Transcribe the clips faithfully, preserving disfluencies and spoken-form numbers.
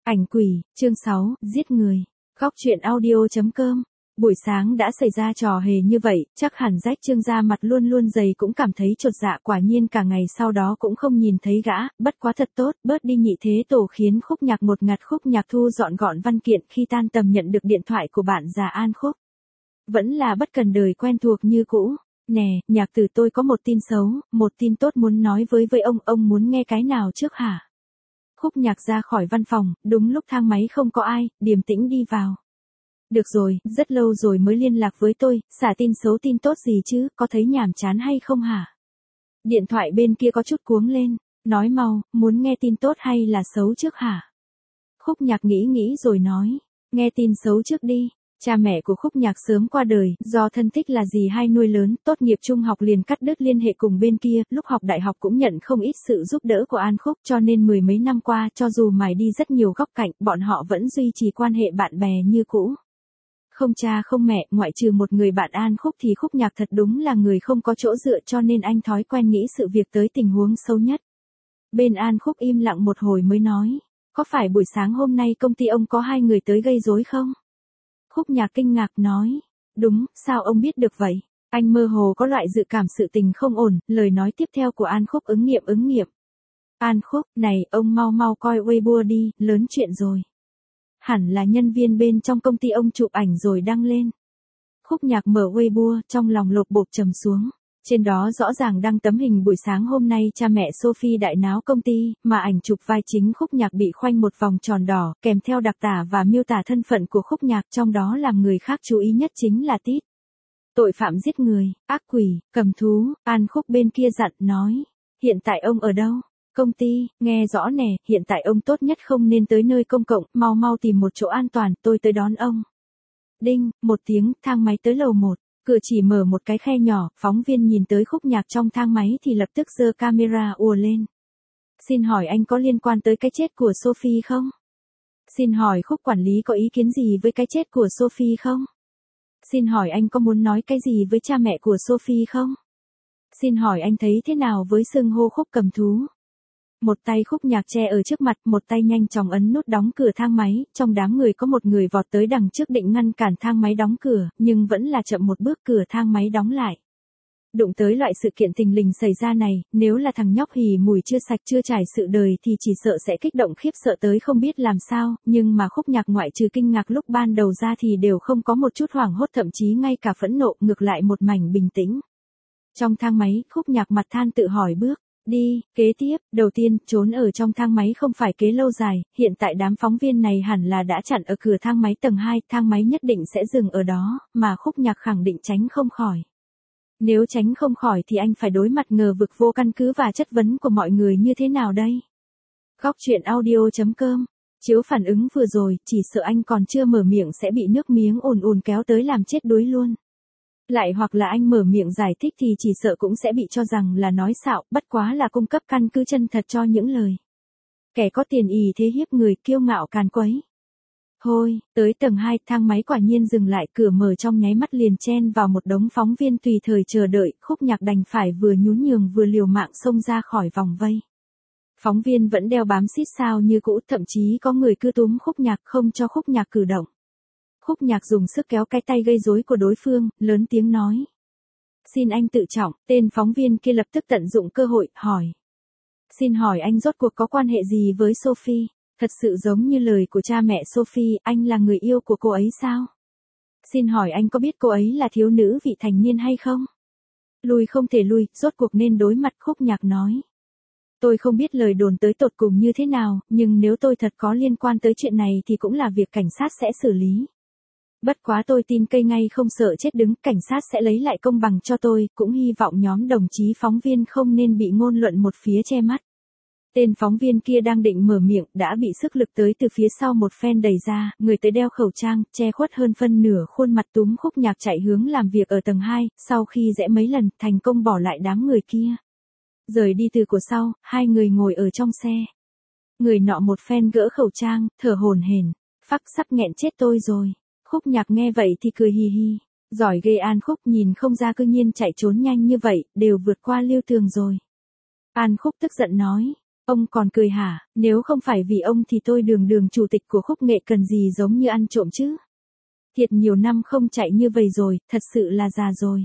Ảnh quỷ, chương sáu, giết người. Góc truyện audio chấm com. Buổi sáng đã xảy ra trò hề như vậy, chắc hẳn Rách Trương ra mặt luôn luôn dày cũng cảm thấy chột dạ, quả nhiên cả ngày sau đó cũng không nhìn thấy gã, bất quá thật tốt, bớt đi nhị thế tổ khiến Khúc Nhạc một ngặt. Khúc Nhạc thu dọn gọn văn kiện khi tan tầm nhận được điện thoại của bạn già An Khúc. Vẫn là bất cần đời quen thuộc như cũ. Nè, Nhạc tử, tôi có một tin xấu, một tin tốt muốn nói với với ông, ông muốn nghe cái nào trước hả? Khúc Nhạc ra khỏi văn phòng, đúng lúc thang máy không có ai, điềm tĩnh đi vào. Được rồi, rất lâu rồi mới liên lạc với tôi, xả tin xấu tin tốt gì chứ, có thấy nhàm chán hay không hả? Điện thoại bên kia có chút cuống lên, nói mau, muốn nghe tin tốt hay là xấu trước hả? Khúc Nhạc nghĩ nghĩ rồi nói, nghe tin xấu trước đi. Cha mẹ của Khúc Nhạc sớm qua đời, do thân thích là dì hai nuôi lớn, tốt nghiệp trung học liền cắt đứt liên hệ cùng bên kia, lúc học đại học cũng nhận không ít sự giúp đỡ của An Khúc, cho nên mười mấy năm qua, cho dù mài đi rất nhiều góc cạnh, bọn họ vẫn duy trì quan hệ bạn bè như cũ. Không cha không mẹ, ngoại trừ một người bạn An Khúc thì Khúc Nhạc thật đúng là người không có chỗ dựa, cho nên anh thói quen nghĩ sự việc tới tình huống xấu nhất. Bên An Khúc im lặng một hồi mới nói, có phải buổi sáng hôm nay công ty ông có hai người tới gây rối không? Khúc Nhạc kinh ngạc nói, đúng, sao ông biết được vậy? Anh mơ hồ có loại dự cảm sự tình không ổn, lời nói tiếp theo của An Khúc ứng nghiệm ứng nghiệm. An Khúc, này, ông mau mau coi Weibo đi, lớn chuyện rồi. Hẳn là nhân viên bên trong công ty ông chụp ảnh rồi đăng lên. Khúc Nhạc mở Weibo, trong lòng lột bột trầm xuống. Trên đó rõ ràng đăng tấm hình buổi sáng hôm nay cha mẹ Sophie đại náo công ty, mà ảnh chụp vai chính Khúc Nhạc bị khoanh một vòng tròn đỏ, kèm theo đặc tả và miêu tả thân phận của Khúc Nhạc, trong đó làm người khác chú ý nhất chính là tít. Tội phạm giết người, ác quỷ, cầm thú. An Khúc bên kia dặn nói, hiện tại ông ở đâu? Công ty, nghe rõ nè, hiện tại ông tốt nhất không nên tới nơi công cộng, mau mau tìm một chỗ an toàn, tôi tới đón ông. Đinh, một tiếng, thang máy tới lầu một. Cửa chỉ mở một cái khe nhỏ, phóng viên nhìn tới Khúc Nhạc trong thang máy thì lập tức giơ camera ùa lên. Xin hỏi anh có liên quan tới cái chết của Sophie không? Xin hỏi Khúc quản lý có ý kiến gì với cái chết của Sophie không? Xin hỏi anh có muốn nói cái gì với cha mẹ của Sophie không? Xin hỏi anh thấy thế nào với xưng hô Khúc cầm thú? Một tay Khúc Nhạc che ở trước mặt, một tay nhanh chóng ấn nút đóng cửa thang máy, trong đám người có một người vọt tới đằng trước định ngăn cản thang máy đóng cửa, nhưng vẫn là chậm một bước, cửa thang máy đóng lại. Đụng tới loại sự kiện thình lình xảy ra này, nếu là thằng nhóc hì mùi chưa sạch chưa trải sự đời thì chỉ sợ sẽ kích động khiếp sợ tới không biết làm sao, nhưng mà Khúc Nhạc ngoại trừ kinh ngạc lúc ban đầu ra thì đều không có một chút hoảng hốt, thậm chí ngay cả phẫn nộ, ngược lại một mảnh bình tĩnh. Trong thang máy, Khúc Nhạc mặt than tự hỏi bước đi, kế tiếp, đầu tiên, trốn ở trong thang máy không phải kế lâu dài, hiện tại đám phóng viên này hẳn là đã chặn ở cửa thang máy tầng hai, thang máy nhất định sẽ dừng ở đó, mà Khúc Nhạc khẳng định tránh không khỏi. Nếu tránh không khỏi thì anh phải đối mặt ngờ vực vô căn cứ và chất vấn của mọi người như thế nào đây? Góc truyện audio chấm com. Chiếu phản ứng vừa rồi, chỉ sợ anh còn chưa mở miệng sẽ bị nước miếng ùn ùn kéo tới làm chết đuối luôn. Lại hoặc là anh mở miệng giải thích thì chỉ sợ cũng sẽ bị cho rằng là nói xạo, bất quá là cung cấp căn cứ chân thật cho những lời. Kẻ có tiền ỷ thế hiếp người, kiêu ngạo càn quấy. Thôi, tới tầng hai, thang máy quả nhiên dừng lại, cửa mở trong nháy mắt liền chen vào một đống phóng viên tùy thời chờ đợi, Khúc Nhạc đành phải vừa nhún nhường vừa liều mạng xông ra khỏi vòng vây. Phóng viên vẫn đeo bám xít sao như cũ, thậm chí có người cứ túm Khúc Nhạc không cho Khúc Nhạc cử động. Khúc Nhạc dùng sức kéo cái tay gây rối của đối phương, lớn tiếng nói. Xin anh tự trọng, tên phóng viên kia lập tức tận dụng cơ hội, hỏi. Xin hỏi anh rốt cuộc có quan hệ gì với Sophie? Thật sự giống như lời của cha mẹ Sophie, anh là người yêu của cô ấy sao? Xin hỏi anh có biết cô ấy là thiếu nữ vị thành niên hay không? Lui không thể lui, rốt cuộc nên đối mặt. Khúc Nhạc nói. Tôi không biết lời đồn tới tột cùng như thế nào, nhưng nếu tôi thật có liên quan tới chuyện này thì cũng là việc cảnh sát sẽ xử lý. Bất quá tôi tin cây ngay không sợ chết đứng, cảnh sát sẽ lấy lại công bằng cho tôi, cũng hy vọng nhóm đồng chí phóng viên không nên bị ngôn luận một phía che mắt. Tên phóng viên kia đang định mở miệng, đã bị sức lực tới từ phía sau một phen đẩy ra, người tới đeo khẩu trang, che khuất hơn phân nửa khuôn mặt túm Khúc Nhạc chạy hướng làm việc ở tầng hai, sau khi rẽ mấy lần, thành công bỏ lại đám người kia. Rời đi từ của sau, hai người ngồi ở trong xe. Người nọ một phen gỡ khẩu trang, thở hổn hển, phắc sắp nghẹn chết tôi rồi. Khúc Nhạc nghe vậy thì cười hì hì, giỏi ghê. An Khúc nhìn không ra cư nhiên chạy trốn nhanh như vậy, đều vượt qua Lưu Tường rồi. An Khúc tức giận nói, Ông còn cười hả, nếu không phải vì ông thì tôi đường đường chủ tịch của Khúc Nghệ cần gì giống như ăn trộm chứ. Thiệt nhiều năm không chạy như vậy rồi, thật sự là già rồi.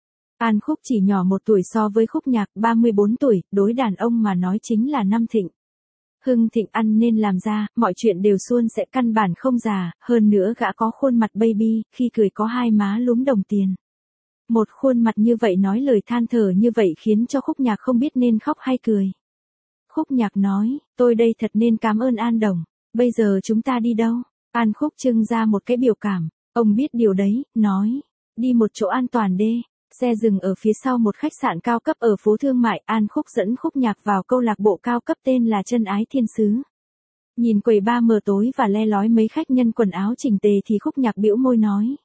An Khúc chỉ nhỏ một tuổi so với Khúc Nhạc, ba mươi bốn tuổi, đối đàn ông mà nói chính là năm thịnh. Hưng thịnh ăn nên làm ra, mọi chuyện đều suôn sẽ căn bản không già, hơn nữa gã có khuôn mặt baby, khi cười có hai má lúm đồng tiền. Một khuôn mặt như vậy nói lời than thở như vậy khiến cho Khúc Nhạc không biết nên khóc hay cười. Khúc Nhạc nói, tôi đây thật nên cảm ơn An Đồng, bây giờ chúng ta đi đâu? An Khúc trưng ra một cái biểu cảm, ông biết điều đấy, nói, đi một chỗ an toàn đê. Xe dừng ở phía sau một khách sạn cao cấp ở phố Thương Mại, An Khúc dẫn Khúc Nhạc vào câu lạc bộ cao cấp tên là Chân Ái Thiên Sứ. Nhìn quầy bar mờ tối và le lói mấy khách nhân quần áo chỉnh tề thì Khúc Nhạc bĩu môi nói.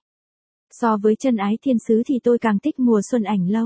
So với Chân Ái Thiên Sứ thì tôi càng thích Mùa Xuân Ảnh Lâu.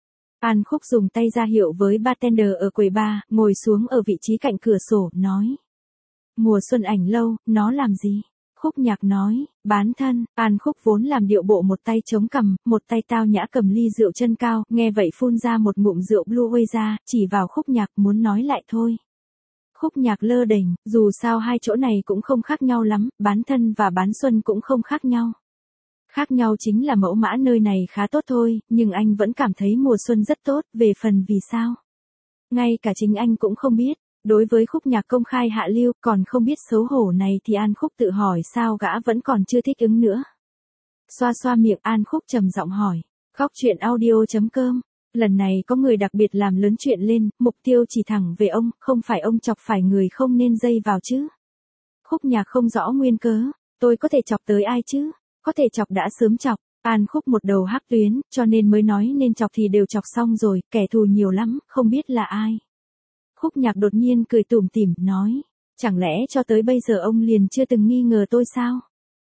An Khúc dùng tay ra hiệu với bartender ở quầy bar, ngồi xuống ở vị trí cạnh cửa sổ, nói. Mùa Xuân Ảnh Lâu, nó làm gì? Khúc Nhạc nói, bán thân. An Khúc vốn làm điệu bộ một tay chống cằm, một tay tao nhã cầm ly rượu chân cao, nghe vậy phun ra một ngụm rượu Blue Way ra, chỉ vào Khúc Nhạc muốn nói lại thôi. Khúc Nhạc lơ đễnh, dù sao hai chỗ này cũng không khác nhau lắm, bán thân và bán xuân cũng không khác nhau. Khác nhau chính là mẫu mã nơi này khá tốt thôi, nhưng anh vẫn cảm thấy mùa xuân rất tốt, về phần vì sao? Ngay cả chính anh cũng không biết. Đối với Khúc Nhạc công khai hạ lưu còn không biết xấu hổ này thì An Khúc tự hỏi sao gã vẫn còn chưa thích ứng nữa. Xoa xoa miệng An Khúc trầm giọng hỏi. Góc chuyện audio chấm com. Lần này có người đặc biệt làm lớn chuyện lên, mục tiêu chỉ thẳng về ông, không phải ông chọc phải người không nên dây vào chứ. Khúc Nhạc không rõ nguyên cớ. Tôi có thể chọc tới ai chứ? Có thể chọc đã sớm chọc. An Khúc một đầu hắc tuyến, cho nên mới nói nên chọc thì đều chọc xong rồi, kẻ thù nhiều lắm, không biết là ai. Khúc Nhạc đột nhiên cười tủm tỉm, nói, chẳng lẽ cho tới bây giờ ông liền chưa từng nghi ngờ tôi sao?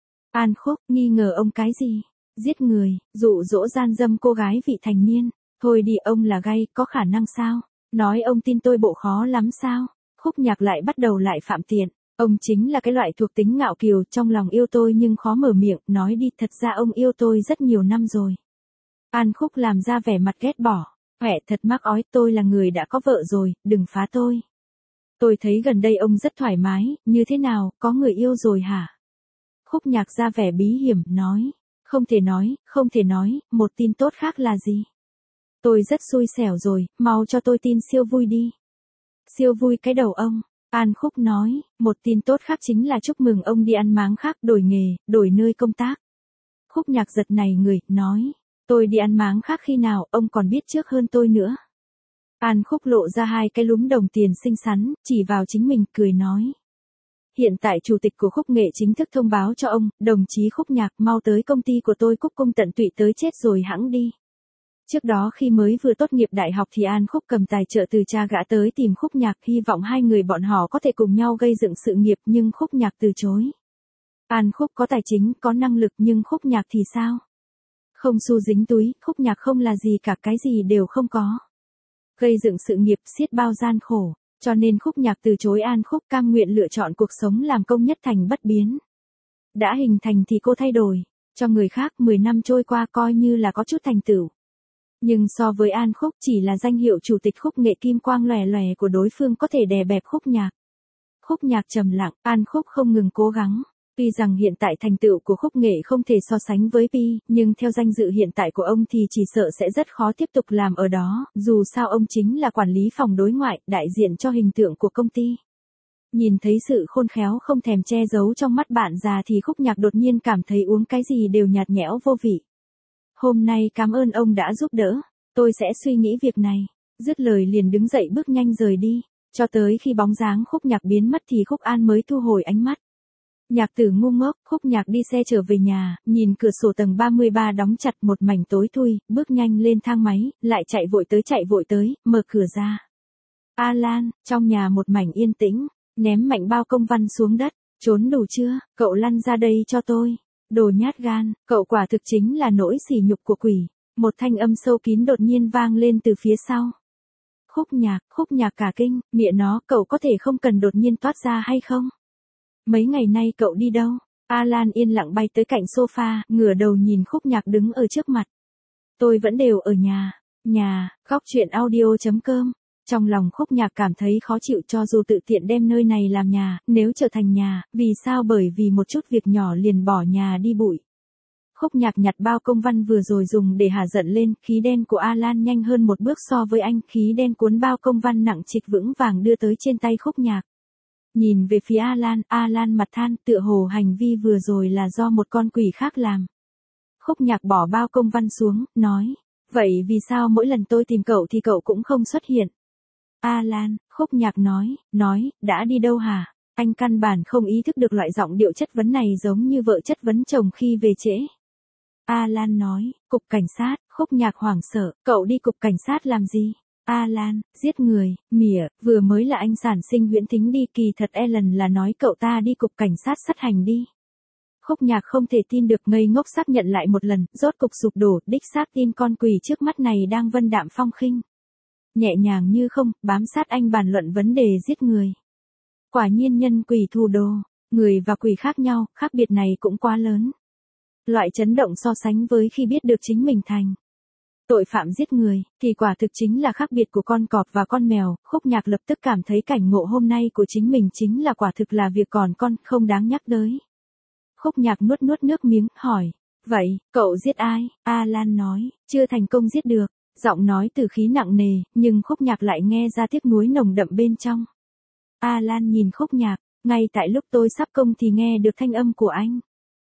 An Khúc, nghi ngờ ông cái gì? Giết người, dụ dỗ gian dâm cô gái vị thành niên, thôi đi ông là gay, có khả năng sao? Nói ông tin tôi bộ khó lắm sao? Khúc Nhạc lại bắt đầu lại phạm tiện, ông chính là cái loại thuộc tính ngạo kiều, trong lòng yêu tôi nhưng khó mở miệng, nói đi thật ra ông yêu tôi rất nhiều năm rồi. An Khúc làm ra vẻ mặt ghét bỏ. Huệ thật mắc ói, tôi là người đã có vợ rồi, đừng phá tôi. Tôi thấy gần đây ông rất thoải mái, như thế nào, có người yêu rồi hả? Khúc Nhạc ra vẻ bí hiểm, nói. Không thể nói, không thể nói, một tin tốt khác là gì? Tôi rất xui xẻo rồi, mau cho tôi tin siêu vui đi. Siêu vui cái đầu ông. An Khúc nói, một tin tốt khác chính là chúc mừng ông đi ăn máng khác, đổi nghề, đổi nơi công tác. Khúc Nhạc giật này người, nói. Tôi đi ăn máng khác khi nào, ông còn biết trước hơn tôi nữa. An Khúc lộ ra hai cái lúm đồng tiền xinh xắn, chỉ vào chính mình, cười nói. Hiện tại chủ tịch của Khúc Nghệ chính thức thông báo cho ông, đồng chí Khúc Nhạc mau tới công ty của tôi cúc cung tận tụy tới chết rồi hẵng đi. Trước đó khi mới vừa tốt nghiệp đại học thì An Khúc cầm tài trợ từ cha gã tới tìm Khúc Nhạc, hy vọng hai người bọn họ có thể cùng nhau gây dựng sự nghiệp, nhưng Khúc Nhạc từ chối. An Khúc có tài chính, có năng lực, nhưng Khúc Nhạc thì sao? Không xu dính túi, Khúc Nhạc không là gì cả, cái gì đều không có. Gây dựng sự nghiệp xiết bao gian khổ, cho nên Khúc Nhạc từ chối An Khúc, cam nguyện lựa chọn cuộc sống làm công nhất thành bất biến. Đã hình thành thì cô thay đổi, cho người khác mười năm trôi qua coi như là có chút thành tựu. Nhưng so với An Khúc chỉ là danh hiệu chủ tịch Khúc Nghệ kim quang lòe lòe của đối phương có thể đè bẹp Khúc Nhạc. Khúc Nhạc trầm lặng, An Khúc không ngừng cố gắng. Tuy rằng hiện tại thành tựu của Khúc Nghệ không thể so sánh với Pi, nhưng theo danh dự hiện tại của ông thì chỉ sợ sẽ rất khó tiếp tục làm ở đó, dù sao ông chính là quản lý phòng đối ngoại, đại diện cho hình tượng của công ty. Nhìn thấy sự khôn khéo không thèm che giấu trong mắt bạn già thì Khúc Nhạc đột nhiên cảm thấy uống cái gì đều nhạt nhẽo vô vị. Hôm nay cảm ơn ông đã giúp đỡ, tôi sẽ suy nghĩ việc này. Dứt lời liền đứng dậy bước nhanh rời đi, cho tới khi bóng dáng Khúc Nhạc biến mất thì Khúc An mới thu hồi ánh mắt. Nhạc Tử ngu ngốc, Khúc Nhạc đi xe trở về nhà, nhìn cửa sổ tầng ba mươi ba đóng chặt một mảnh tối thui, bước nhanh lên thang máy, lại chạy vội tới chạy vội tới, mở cửa ra. Alan, trong nhà một mảnh yên tĩnh, ném mạnh bao công văn xuống đất, trốn đủ chưa, cậu lăn ra đây cho tôi. Đồ nhát gan, cậu quả thực chính là nỗi sỉ nhục của quỷ. Một thanh âm sâu kín đột nhiên vang lên từ phía sau. Khúc Nhạc, Khúc Nhạc cả kinh, mẹ nó, cậu có thể không cần đột nhiên toát ra hay không? Mấy ngày nay cậu đi đâu? Alan yên lặng bay tới cạnh sofa, ngửa đầu nhìn Khúc Nhạc đứng ở trước mặt. Tôi vẫn đều ở nhà. Nhà, góc chuyện audio chấm com Trong lòng Khúc Nhạc cảm thấy khó chịu, cho dù tự tiện đem nơi này làm nhà, nếu trở thành nhà, vì sao bởi vì một chút việc nhỏ liền bỏ nhà đi bụi. Khúc Nhạc nhặt bao công văn vừa rồi dùng để hả giận lên, khí đen của Alan nhanh hơn một bước so với anh, khí đen cuốn bao công văn nặng trịch vững vàng đưa tới trên tay Khúc Nhạc. Nhìn về phía Alan, Alan mặt than, tựa hồ hành vi vừa rồi là do một con quỷ khác làm. Khúc Nhạc bỏ bao công văn xuống, nói, vậy vì sao mỗi lần tôi tìm cậu thì cậu cũng không xuất hiện? Alan, Khúc Nhạc nói, nói, đã đi đâu hả? Anh căn bản không ý thức được loại giọng điệu chất vấn này giống như vợ chất vấn chồng khi về trễ. Alan nói, cục cảnh sát. Khúc Nhạc hoảng sợ, cậu đi cục cảnh sát làm gì? Alan, giết người, mỉa, vừa mới là anh sản sinh Huyễn Thính đi, kỳ thật Ellen là nói cậu ta đi cục cảnh sát sát hành đi. Khúc Nhạc không thể tin được, ngây ngốc xác nhận lại một lần, rốt cục sụp đổ, đích xác tin con quỷ trước mắt này đang vân đạm phong khinh. Nhẹ nhàng như không, bám sát anh bàn luận vấn đề giết người. Quả nhiên nhân quỷ thù đồ, người và quỷ khác nhau, khác biệt này cũng quá lớn. Loại chấn động so sánh với khi biết được chính mình thành tội phạm giết người, thì quả thực chính là khác biệt của con cọp và con mèo. Khúc Nhạc lập tức cảm thấy cảnh ngộ hôm nay của chính mình chính là quả thực là việc còn con, không đáng nhắc tới. Khúc Nhạc nuốt nuốt nước miếng, hỏi, vậy, cậu giết ai? Alan nói, chưa thành công giết được. Giọng nói từ khí nặng nề, nhưng Khúc Nhạc lại nghe ra tiếc nuối nồng đậm bên trong. Alan nhìn Khúc Nhạc, ngay tại lúc tôi sắp công thì nghe được thanh âm của anh.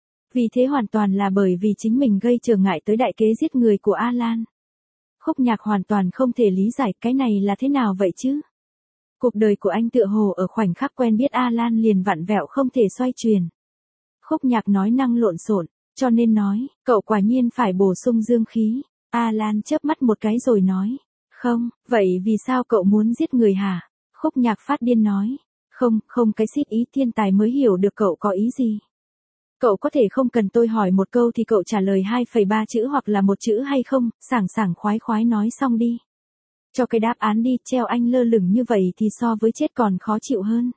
Vì thế hoàn toàn là bởi vì chính mình gây trở ngại tới đại kế giết người của Alan. Khúc Nhạc hoàn toàn không thể lý giải cái này là thế nào vậy chứ. Cuộc đời của anh tựa hồ ở khoảnh khắc quen biết Alan liền vặn vẹo không thể xoay chuyển. Khúc Nhạc nói năng lộn xộn, cho nên nói, cậu quả nhiên phải bổ sung dương khí. Alan chớp mắt một cái rồi nói, không, vậy vì sao cậu muốn giết người hả? Khúc Nhạc phát điên nói, không, không cái xít ý thiên tài mới hiểu được cậu có ý gì. Cậu có thể không cần tôi hỏi một câu thì cậu trả lời hai phẩy ba chữ hoặc là một chữ hay không, sảng sảng khoái khoái nói xong đi. Cho cái đáp án đi, treo anh lơ lửng như vậy thì so với chết còn khó chịu hơn.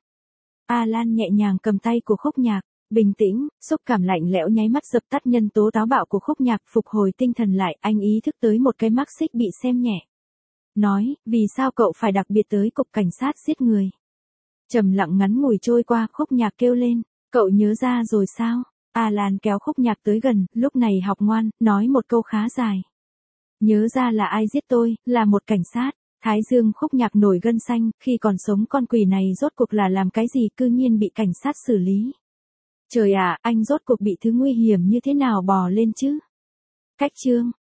Alan nhẹ nhàng cầm tay của Khúc Nhạc, bình tĩnh, xúc cảm lạnh lẽo nháy mắt dập tắt nhân tố táo bạo của Khúc Nhạc, phục hồi tinh thần lại, anh ý thức tới một cái mắc xích bị xem nhẹ. Nói, vì sao cậu phải đặc biệt tới cục cảnh sát giết người? Trầm lặng ngắn ngủi trôi qua, Khúc Nhạc kêu lên, cậu nhớ ra rồi sao? Alan kéo Khúc Nhạc tới gần, lúc này học ngoan, nói một câu khá dài. Nhớ ra là ai giết tôi, là một cảnh sát. Thái dương Khúc Nhạc nổi gân xanh, khi còn sống con quỷ này rốt cuộc là làm cái gì cư nhiên bị cảnh sát xử lý. Trời ạ, anh rốt cuộc bị thứ nguy hiểm như thế nào bò lên chứ? Cách chương